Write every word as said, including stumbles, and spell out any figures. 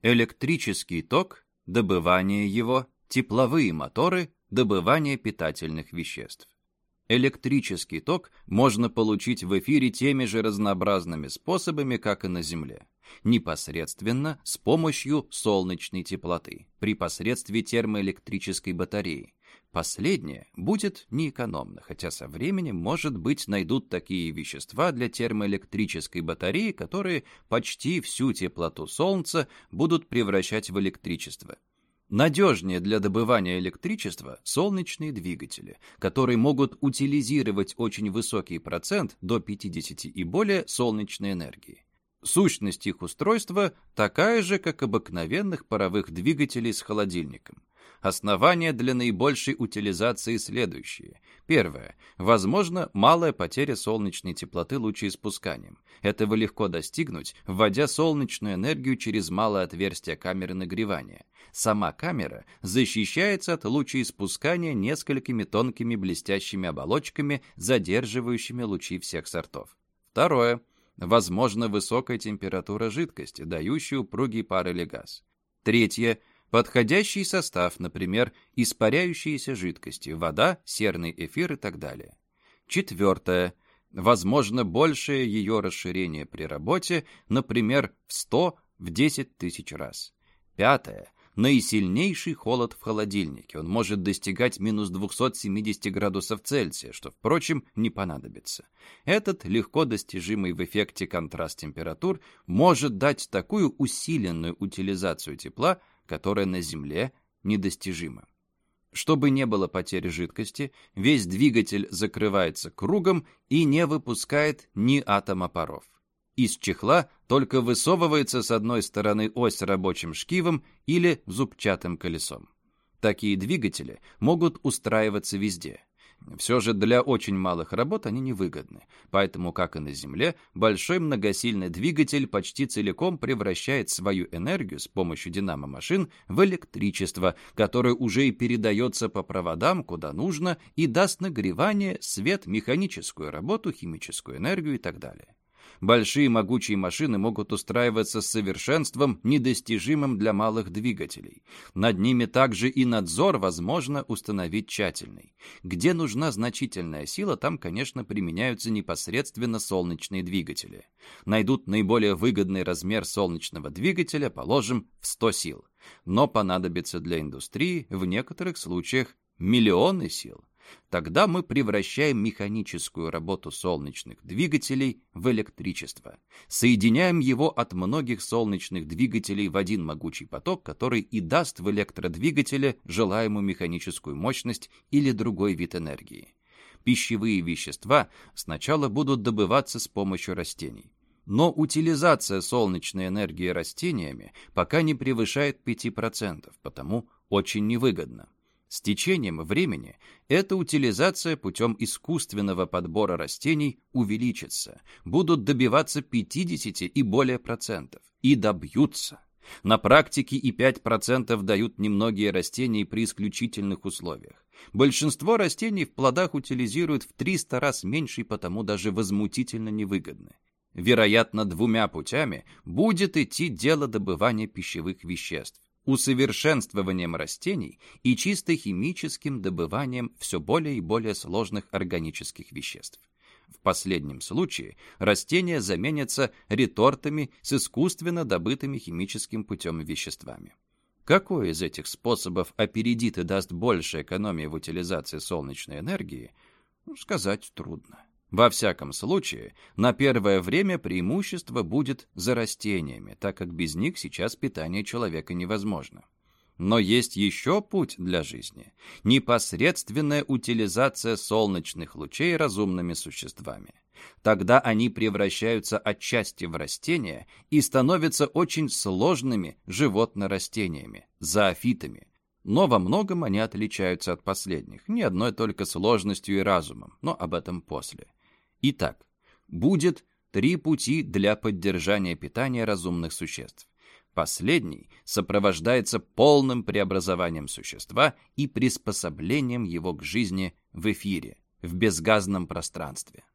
Электрический ток, добывание его, тепловые моторы, добывание питательных веществ. Электрический ток можно получить в эфире теми же разнообразными способами, как и на Земле. Непосредственно с помощью солнечной теплоты, при посредстве термоэлектрической батареи. Последнее будет неэкономно, хотя со временем, может быть, найдут такие вещества для термоэлектрической батареи, которые почти всю теплоту Солнца будут превращать в электричество. Надежнее для добывания электричества солнечные двигатели, которые могут утилизировать очень высокий процент, до пятидесяти и более, солнечной энергии. Сущность их устройства такая же, как обыкновенных паровых двигателей с холодильником. Основания для наибольшей утилизации следующие. Первое. Возможно, малая потеря солнечной теплоты лучеиспусканием. Этого легко достигнуть, вводя солнечную энергию через малое отверстие камеры нагревания. Сама камера защищается от лучеиспускания несколькими тонкими блестящими оболочками, задерживающими лучи всех сортов. Второе. Возможно, высокая температура жидкости, дающая упругий пар или газ. Третье. Подходящий состав, например, испаряющиеся жидкости, вода, серный эфир и так далее. Четвертое. Возможно, большее ее расширение при работе, например, в сто, в десять тысяч раз. Пятое. Наисильнейший холод в холодильнике. Он может достигать минус двухсот семидесяти градусов Цельсия, что, впрочем, не понадобится. Этот легко достижимый в эффекте контраст температур может дать такую усиленную утилизацию тепла, которая на Земле недостижима. Чтобы не было потери жидкости, весь двигатель закрывается кругом и не выпускает ни атома паров. Из чехла только высовывается с одной стороны ось с рабочим шкивом или зубчатым колесом. Такие двигатели могут устраиваться везде. Все же для очень малых работ они невыгодны, поэтому, как и на Земле, большой многосильный двигатель почти целиком превращает свою энергию с помощью динамо-машин в электричество, которое уже и передается по проводам, куда нужно, и даст нагревание, свет, механическую работу, химическую энергию и так далее. Большие могучие машины могут устраиваться с совершенством, недостижимым для малых двигателей. Над ними также и надзор возможно установить тщательный. Где нужна значительная сила, там, конечно, применяются непосредственно солнечные двигатели. Найдут наиболее выгодный размер солнечного двигателя, положим, в сто сил. Но понадобится для индустрии в некоторых случаях миллионы сил. Тогда мы превращаем механическую работу солнечных двигателей в электричество. Соединяем его от многих солнечных двигателей в один могучий поток, который и даст в электродвигателе желаемую механическую мощность или другой вид энергии. Пищевые вещества сначала будут добываться с помощью растений. Но утилизация солнечной энергии растениями пока не превышает пяти процентов, потому очень невыгодна. С течением времени эта утилизация путем искусственного подбора растений увеличится, будут добиваться пятидесяти и более процентов, и добьются. На практике и пять процентов дают немногие растения при исключительных условиях. Большинство растений в плодах утилизируют в триста раз меньше и потому даже возмутительно невыгодны. Вероятно, двумя путями будет идти дело добывания пищевых веществ. Усовершенствованием растений и чисто химическим добыванием все более и более сложных органических веществ. В последнем случае растения заменятся ретортами с искусственно добытыми химическим путем веществами. Какой из этих способов опередит и даст больше экономии в утилизации солнечной энергии, сказать трудно. Во всяком случае, на первое время преимущество будет за растениями, так как без них сейчас питание человека невозможно. Но есть еще путь для жизни – непосредственная утилизация солнечных лучей разумными существами. Тогда они превращаются отчасти в растения и становятся очень сложными животно-растениями – зоофитами. Но во многом они отличаются от последних, не одной только сложностью и разумом, но об этом после. Итак, будет три пути для поддержания питания разумных существ. Последний сопровождается полным преобразованием существа и приспособлением его к жизни в эфире, в безгазном пространстве.